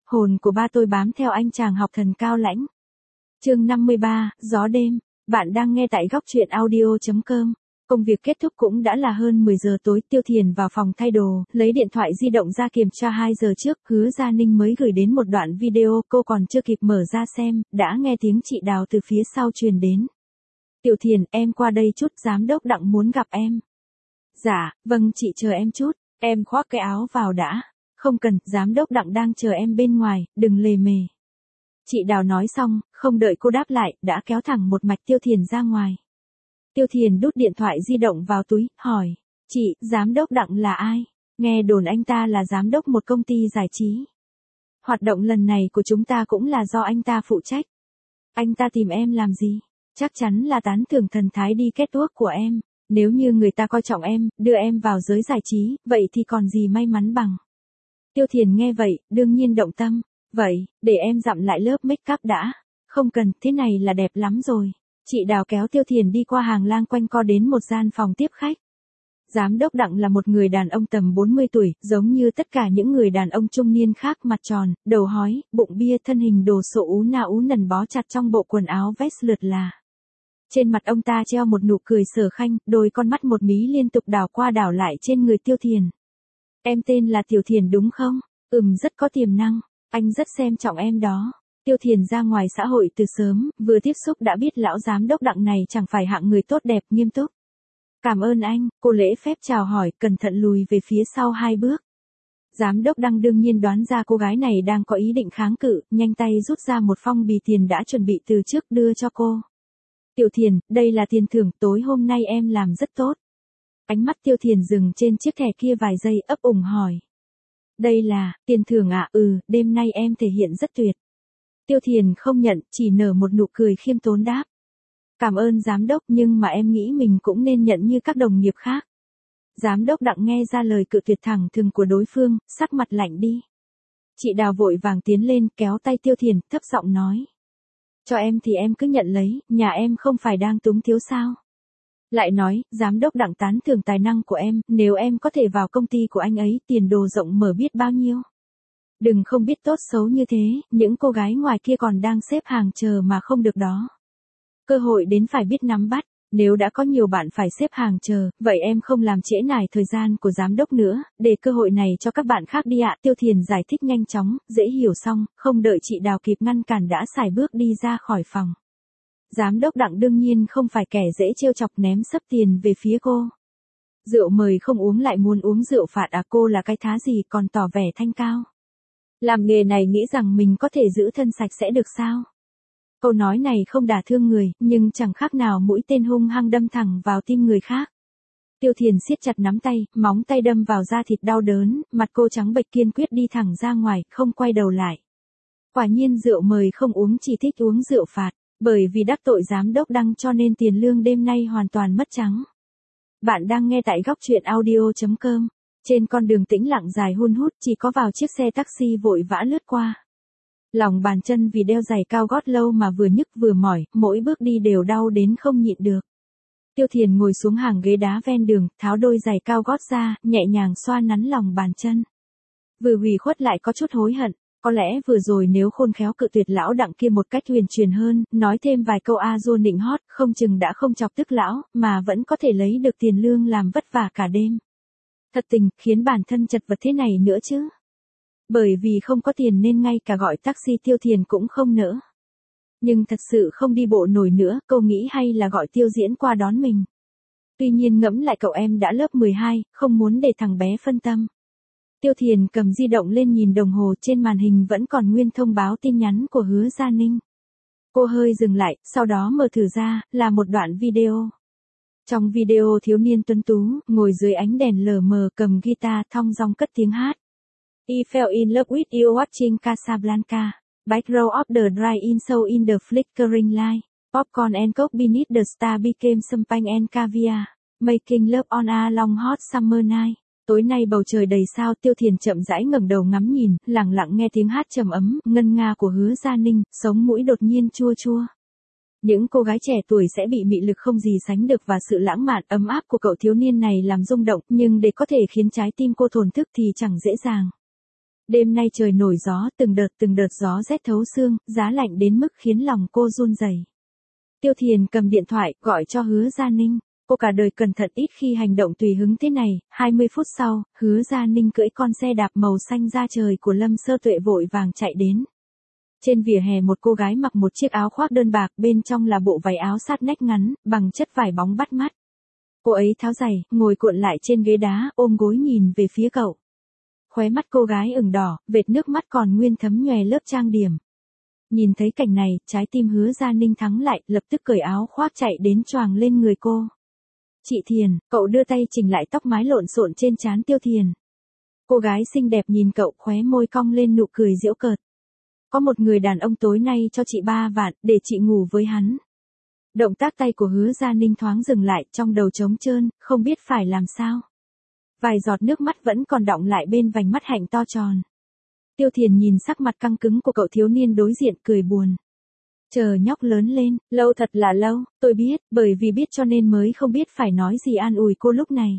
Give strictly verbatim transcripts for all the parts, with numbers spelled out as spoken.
hồn của ba tôi bám theo anh chàng học thần cao lãnh. Chương năm mươi ba, gió đêm. Bạn đang nghe tại góc truyện audio chấm com. Công việc kết thúc cũng đã là hơn mười giờ tối, Tiêu Thiền vào phòng thay đồ, lấy điện thoại di động ra kiểm tra hai giờ trước, Hứa Gia Ninh mới gửi đến một đoạn video, cô còn chưa kịp mở ra xem, đã nghe tiếng chị Đào từ phía sau truyền đến. Tiểu Thiền, em qua đây chút, giám đốc Đặng muốn gặp em. Dạ, vâng chị chờ em chút, em khoác cái áo vào đã. Không cần, giám đốc Đặng đang chờ em bên ngoài, đừng lề mề. Chị Đào nói xong, không đợi cô đáp lại, đã kéo thẳng một mạch Tiêu Thiền ra ngoài. Tiêu Thiền đút điện thoại di động vào túi, hỏi, chị, giám đốc Đặng là ai? Nghe đồn anh ta là giám đốc một công ty giải trí. Hoạt động lần này của chúng ta cũng là do anh ta phụ trách. Anh ta tìm em làm gì? Chắc chắn là tán thưởng thần thái đi kết work của em. Nếu như người ta coi trọng em, đưa em vào giới giải trí, vậy thì còn gì may mắn bằng. Tiêu Thiền nghe vậy, đương nhiên động tâm. Vậy, để em dặm lại lớp make up đã. Không cần, thế này là đẹp lắm rồi. Chị Đào kéo Tiêu Thiền đi qua hàng lang quanh co đến một gian phòng tiếp khách. Giám đốc Đặng là một người đàn ông tầm bốn mươi tuổi, giống như tất cả những người đàn ông trung niên khác, mặt tròn, đầu hói, bụng bia, thân hình đồ sộ ú na ú nần bó chặt trong bộ quần áo vest lượt là. Trên mặt ông ta treo một nụ cười sở khanh, đôi con mắt một mí liên tục đảo qua đảo lại trên người Tiêu Thiền. Em tên là Tiểu Thiền đúng không? Ừm, rất có tiềm năng, anh rất xem trọng em đó. Tiêu Thiền ra ngoài xã hội từ sớm, vừa tiếp xúc đã biết lão giám đốc Đặng này chẳng phải hạng người tốt đẹp nghiêm túc. Cảm ơn anh, cô lễ phép chào hỏi, cẩn thận lùi về phía sau hai bước. Giám đốc Đặng đương nhiên đoán ra cô gái này đang có ý định kháng cự, nhanh tay rút ra một phong bì tiền đã chuẩn bị từ trước đưa cho cô. Tiểu Thiền, đây là tiền thưởng, tối hôm nay em làm rất tốt. Ánh mắt Tiêu Thiền dừng trên chiếc thẻ kia vài giây, ấp ủng hỏi. Đây là, tiền thưởng à? Ừ, đêm nay em thể hiện rất tuyệt. Tiêu Thiền không nhận, chỉ nở một nụ cười khiêm tốn đáp. Cảm ơn giám đốc, nhưng mà em nghĩ mình cũng nên nhận như các đồng nghiệp khác. Giám đốc Đặng nghe ra lời cự tuyệt thẳng thừng của đối phương, sắc mặt lạnh đi. Chị Đào vội vàng tiến lên, kéo tay Tiêu Thiền, thấp giọng nói. Cho em thì em cứ nhận lấy, nhà em không phải đang túng thiếu sao. Lại nói, giám đốc Đặng tán thưởng tài năng của em, nếu em có thể vào công ty của anh ấy, tiền đồ rộng mở biết bao nhiêu. Đừng không biết tốt xấu như thế, những cô gái ngoài kia còn đang xếp hàng chờ mà không được đó. Cơ hội đến phải biết nắm bắt, nếu đã có nhiều bạn phải xếp hàng chờ, vậy em không làm trễ nải thời gian của giám đốc nữa, để cơ hội này cho các bạn khác đi ạ. Tiêu Thiền giải thích nhanh chóng, dễ hiểu xong, không đợi chị Đào kịp ngăn cản đã sải bước đi ra khỏi phòng. Giám đốc Đặng đương nhiên không phải kẻ dễ trêu chọc, ném sấp tiền về phía cô. Rượu mời không uống lại muốn uống rượu phạt à? Cô là cái thá gì còn tỏ vẻ thanh cao. Làm nghề này nghĩ rằng mình có thể giữ thân sạch sẽ được sao? Câu nói này không đả thương người, nhưng chẳng khác nào mũi tên hung hăng đâm thẳng vào tim người khác. Tiêu Thiền siết chặt nắm tay, móng tay đâm vào da thịt đau đớn, mặt cô trắng bệch kiên quyết đi thẳng ra ngoài, không quay đầu lại. Quả nhiên rượu mời không uống, chỉ thích uống rượu phạt, bởi vì đắc tội giám đốc Đăng cho nên tiền lương đêm nay hoàn toàn mất trắng. Bạn đang nghe tại góc truyện audio chấm com. Trên con đường tĩnh lặng dài hun hút, chỉ có vào chiếc xe taxi vội vã lướt qua. Lòng bàn chân vì đeo giày cao gót lâu mà vừa nhức vừa mỏi, mỗi bước đi đều đau đến không nhịn được. Tiêu Thiền ngồi xuống hàng ghế đá ven đường, tháo đôi giày cao gót ra, nhẹ nhàng xoa nắn lòng bàn chân. Vừa hủy khuất lại có chút hối hận, có lẽ vừa rồi nếu khôn khéo cự tuyệt lão Đặng kia một cách huyền truyền hơn, nói thêm vài câu a dua nịnh hót, không chừng đã không chọc tức lão, mà vẫn có thể lấy được tiền lương làm vất vả cả đêm. Thật tình, khiến bản thân chật vật thế này nữa chứ. Bởi vì không có tiền nên ngay cả gọi taxi Tiêu Thiền cũng không nỡ. Nhưng thật sự không đi bộ nổi nữa, cô nghĩ hay là gọi Tiêu Diễn qua đón mình. Tuy nhiên ngẫm lại cậu em đã lớp mười hai, không muốn để thằng bé phân tâm. Tiêu Thiền cầm di động lên nhìn đồng hồ, trên màn hình vẫn còn nguyên thông báo tin nhắn của Hứa Gia Ninh. Cô hơi dừng lại, sau đó mở thử ra, là một đoạn video. Trong video thiếu niên tuấn tú, ngồi dưới ánh đèn lờ mờ cầm guitar thong dong cất tiếng hát. I fell in love with you watching Casablanca. Background of the dry-in show in the flickering light. Popcorn and coke beneath the star became champagne and caviar. Making love on a long hot summer night. Tối nay bầu trời đầy sao, Tiêu Thiền chậm rãi ngẩng đầu ngắm nhìn, lặng lặng nghe tiếng hát trầm ấm, ngân nga của Hứa Gia Ninh, sống mũi đột nhiên chua chua. Những cô gái trẻ tuổi sẽ bị mị lực không gì sánh được và sự lãng mạn ấm áp của cậu thiếu niên này làm rung động, nhưng để có thể khiến trái tim cô thổn thức thì chẳng dễ dàng. Đêm nay trời nổi gió, từng đợt từng đợt gió rét thấu xương, giá lạnh đến mức khiến lòng cô run rẩy. Tiêu Thiền cầm điện thoại, gọi cho Hứa Gia Ninh. Cô cả đời cẩn thận ít khi hành động tùy hứng thế này. hai mươi phút sau, Hứa Gia Ninh cưỡi con xe đạp màu xanh da trời của Lâm Sơ Tuệ vội vàng chạy đến. Trên vỉa hè một cô gái mặc một chiếc áo khoác đơn bạc, bên trong là bộ váy áo sát nách ngắn, bằng chất vải bóng bắt mắt. Cô ấy tháo giày, ngồi cuộn lại trên ghế đá, ôm gối nhìn về phía cậu. Khóe mắt cô gái ửng đỏ, vệt nước mắt còn nguyên thấm nhòe lớp trang điểm. Nhìn thấy cảnh này, trái tim Hứa Gia Ninh thắng lại, lập tức cởi áo khoác chạy đến choàng lên người cô. Chị Thiền, cậu đưa tay chỉnh lại tóc mái lộn xộn trên trán Tiêu Thiền. Cô gái xinh đẹp nhìn cậu, khóe môi cong lên nụ cười giễu cợt. Có một người đàn ông tối nay cho chị ba vạn, để chị ngủ với hắn. Động tác tay của Hứa Gia Ninh thoáng dừng lại, trong đầu trống trơn, không biết phải làm sao. Vài giọt nước mắt vẫn còn đọng lại bên vành mắt hạnh to tròn. Tiêu Thiền nhìn sắc mặt căng cứng của cậu thiếu niên đối diện, cười buồn. Chờ nhóc lớn lên, lâu thật là lâu, tôi biết, bởi vì biết cho nên mới không biết phải nói gì an ủi cô lúc này.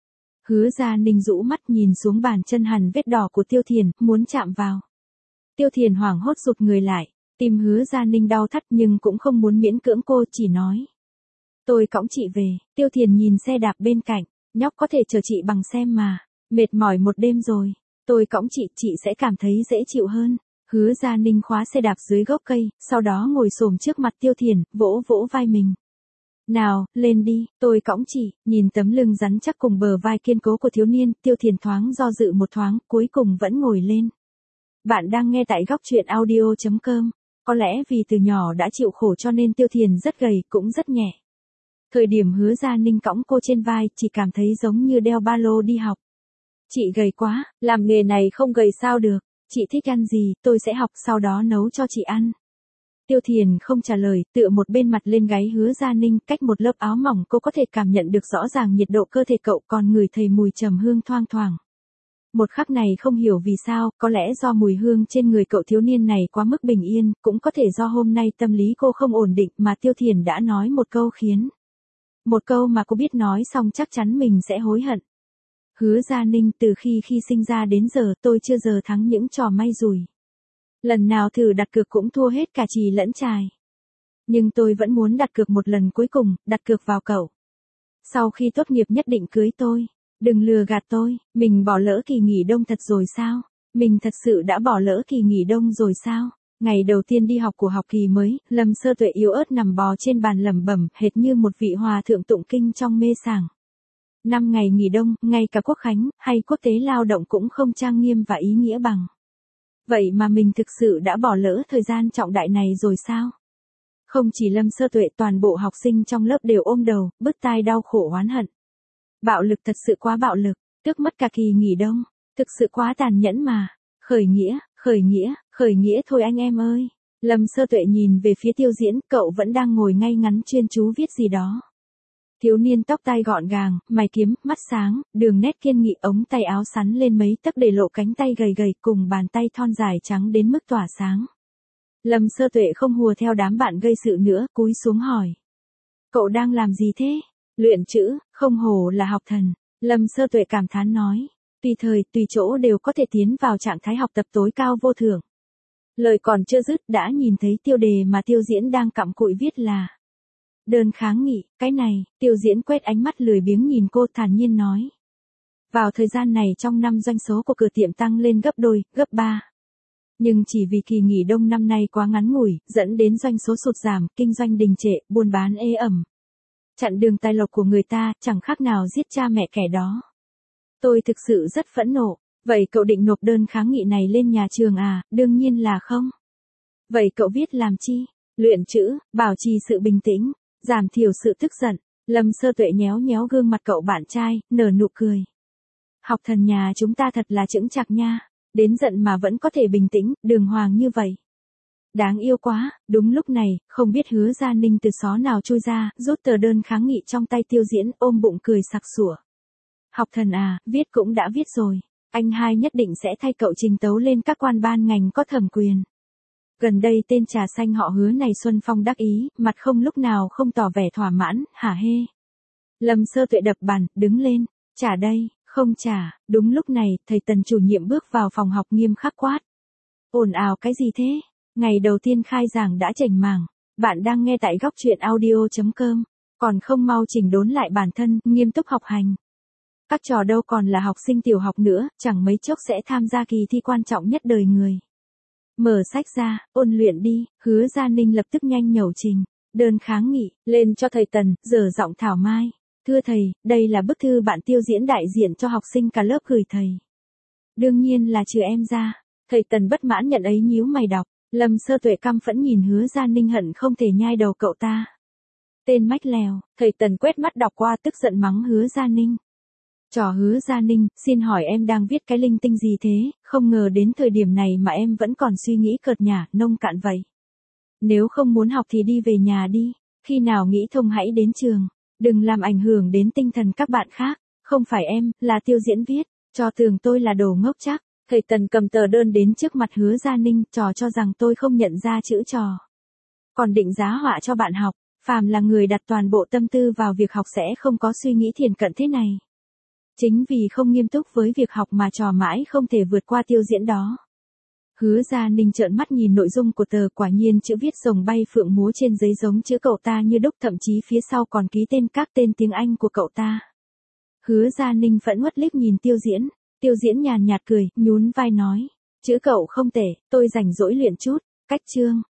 Hứa Gia Ninh rũ mắt nhìn xuống bàn chân hằn vết đỏ của Tiêu Thiền, muốn chạm vào. Tiêu Thiền hoảng hốt rụt người lại, tim Hứa Gia Ninh đau thắt nhưng cũng không muốn miễn cưỡng cô, chỉ nói. Tôi cõng chị về. Tiêu Thiền nhìn xe đạp bên cạnh, nhóc có thể chờ chị bằng xe mà, mệt mỏi một đêm rồi. Tôi cõng chị, chị sẽ cảm thấy dễ chịu hơn. Hứa Gia Ninh khóa xe đạp dưới gốc cây, sau đó ngồi xổm trước mặt Tiêu Thiền, vỗ vỗ vai mình. Nào, lên đi, tôi cõng chị. Nhìn tấm lưng rắn chắc cùng bờ vai kiên cố của thiếu niên, Tiêu Thiền thoáng do dự một thoáng, cuối cùng vẫn ngồi lên. Bạn đang nghe tại góc truyện audio chấm com. Có lẽ vì từ nhỏ đã chịu khổ cho nên Tiêu Thiền rất gầy, cũng rất nhẹ. Thời điểm Hứa Gia Ninh cõng cô trên vai, chỉ cảm thấy giống như đeo ba lô đi học. Chị gầy quá, làm nghề này không gầy sao được. Chị thích ăn gì, tôi sẽ học sau đó nấu cho chị ăn. Tiêu Thiền không trả lời, tựa một bên mặt lên gáy Hứa Gia Ninh, cách một lớp áo mỏng cô có thể cảm nhận được rõ ràng nhiệt độ cơ thể cậu, còn ngửi thấy mùi trầm hương thoang thoảng. Một khắc này không hiểu vì sao, có lẽ do mùi hương trên người cậu thiếu niên này quá mức bình yên, cũng có thể do hôm nay tâm lý cô không ổn định mà Tiêu Thiền đã nói một câu khiến. Một câu mà cô biết nói xong chắc chắn mình sẽ hối hận. Hứa Gia Ninh, từ khi khi sinh ra đến giờ tôi chưa giờ thắng những trò may rủi. Lần nào thử đặt cược cũng thua hết cả chì lẫn chài. Nhưng tôi vẫn muốn đặt cược một lần cuối cùng, đặt cược vào cậu. Sau khi tốt nghiệp nhất định cưới tôi. Đừng lừa gạt tôi, mình bỏ lỡ kỳ nghỉ đông thật rồi sao? Mình thật sự đã bỏ lỡ kỳ nghỉ đông rồi sao? Ngày đầu tiên đi học của học kỳ mới, Lâm Sơ Tuệ yếu ớt nằm bò trên bàn lẩm bẩm, hệt như một vị hòa thượng tụng kinh trong mê sảng. Năm ngày nghỉ đông, ngay cả quốc khánh, hay quốc tế lao động cũng không trang nghiêm và ý nghĩa bằng. Vậy mà mình thực sự đã bỏ lỡ thời gian trọng đại này rồi sao? Không chỉ Lâm Sơ Tuệ, toàn bộ học sinh trong lớp đều ôm đầu, bứt tai đau khổ oán hận. Bạo lực, thật sự quá bạo lực, tước mất cả kỳ nghỉ đông, thực sự quá tàn nhẫn mà. Khởi nghĩa, khởi nghĩa, khởi nghĩa thôi anh em ơi. Lâm Sơ Tuệ nhìn về phía Tiêu Diễn, cậu vẫn đang ngồi ngay ngắn chuyên chú viết gì đó. Thiếu niên tóc tai gọn gàng, mày kiếm, mắt sáng, đường nét kiên nghị, ống tay áo sắn lên mấy tấc để lộ cánh tay gầy gầy cùng bàn tay thon dài trắng đến mức tỏa sáng. Lâm Sơ Tuệ không hùa theo đám bạn gây sự nữa, cúi xuống hỏi. Cậu đang làm gì thế? Luyện chữ, không hổ là học thần. Lâm Sơ Tuệ cảm thán nói. Tùy thời, tùy chỗ đều có thể tiến vào trạng thái học tập tối cao vô thưởng. Lời còn chưa dứt đã nhìn thấy tiêu đề mà Tiêu Diễn đang cặm cụi viết là đơn kháng nghị. Cái này, Tiêu Diễn quét ánh mắt lười biếng nhìn cô, thản nhiên nói. Vào thời gian này trong năm doanh số của cửa tiệm tăng lên gấp đôi, gấp ba. Nhưng chỉ vì kỳ nghỉ đông năm nay quá ngắn ngủi, dẫn đến doanh số sụt giảm, kinh doanh đình trệ, buôn bán ế ẩm. Chặn đường tài lộc của người ta, chẳng khác nào giết cha mẹ kẻ đó. Tôi thực sự rất phẫn nộ. Vậy cậu định nộp đơn kháng nghị này lên nhà trường à? Đương nhiên là không. Vậy cậu viết làm chi? Luyện chữ, bảo trì sự bình tĩnh, giảm thiểu sự tức giận. Lâm Sơ Tuệ nhéo nhéo gương mặt cậu bạn trai, nở nụ cười. Học thần nhà chúng ta thật là chững chạc nha. Đến giận mà vẫn có thể bình tĩnh, đường hoàng như vậy. Đáng yêu quá. Đúng lúc này, không biết Hứa Gia Ninh từ xó nào chui ra, rút tờ đơn kháng nghị trong tay Tiêu Diễn, ôm bụng cười sặc sủa. Học thần à, viết cũng đã viết rồi. Anh hai nhất định sẽ thay cậu trình tấu lên các quan ban ngành có thẩm quyền. Gần đây tên trà xanh họ Hứa này Xuân Phong đắc ý, mặt không lúc nào không tỏ vẻ thỏa mãn, hả hê. Lâm Sơ Tuệ đập bàn, đứng lên. Trả đây, Không trả, đúng lúc này, thầy Tần chủ nhiệm bước vào phòng học nghiêm khắc quát. Ồn ào cái gì thế? Ngày đầu tiên khai giảng đã chểnh mảng. Bạn đang nghe tại góc truyện audio chấm com. Còn không mau chỉnh đốn lại bản thân, nghiêm túc học hành. Các trò đâu còn là học sinh tiểu học nữa, chẳng mấy chốc sẽ tham gia kỳ thi quan trọng nhất đời người. Mở sách ra, ôn luyện đi, Hứa Gia Ninh lập tức nhanh nhẩu trình. Đơn kháng nghị, lên cho thầy Tần, dở giọng thảo mai. Thưa thầy, đây là bức thư bạn Tiêu Diễn đại diện cho học sinh cả lớp gửi thầy. Đương nhiên là trừ em ra. Thầy Tần bất mãn nhận ấy nhíu mày đọc. Lâm Sơ Tuệ căm phẫn nhìn Hứa Gia Ninh hận không thể nhai đầu cậu ta. Tên mách lèo, thầy Tần quét mắt đọc qua tức giận mắng Hứa Gia Ninh. Trò Hứa Gia Ninh, xin hỏi em đang viết cái linh tinh gì thế, không ngờ đến thời điểm này mà em vẫn còn suy nghĩ cợt nhả, nông cạn vậy. Nếu không muốn học thì đi về nhà đi, khi nào nghĩ thông hãy đến trường, đừng làm ảnh hưởng đến tinh thần các bạn khác, không phải em, là Tiêu Diễn viết, trò tưởng tôi là đồ ngốc chắc. Thầy Tần cầm tờ đơn đến trước mặt Hứa Gia Ninh, trò cho rằng tôi không nhận ra chữ trò. Còn định giá họa cho bạn học, phàm là người đặt toàn bộ tâm tư vào việc học sẽ không có suy nghĩ thiển cận thế này. Chính vì không nghiêm túc với việc học mà trò mãi không thể vượt qua Tiêu Diễn đó. Hứa Gia Ninh trợn mắt nhìn nội dung của tờ, quả nhiên chữ viết rồng bay phượng múa trên giấy giống chữ cậu ta như đúc, thậm chí phía sau còn ký tên các tên tiếng Anh của cậu ta. Hứa Gia Ninh phẫn uất liếc nhìn Tiêu Diễn. Tiêu Diễn nhàn nhạt cười, nhún vai nói. Chữ cậu không tệ, tôi rảnh rỗi luyện chút. Cách chương.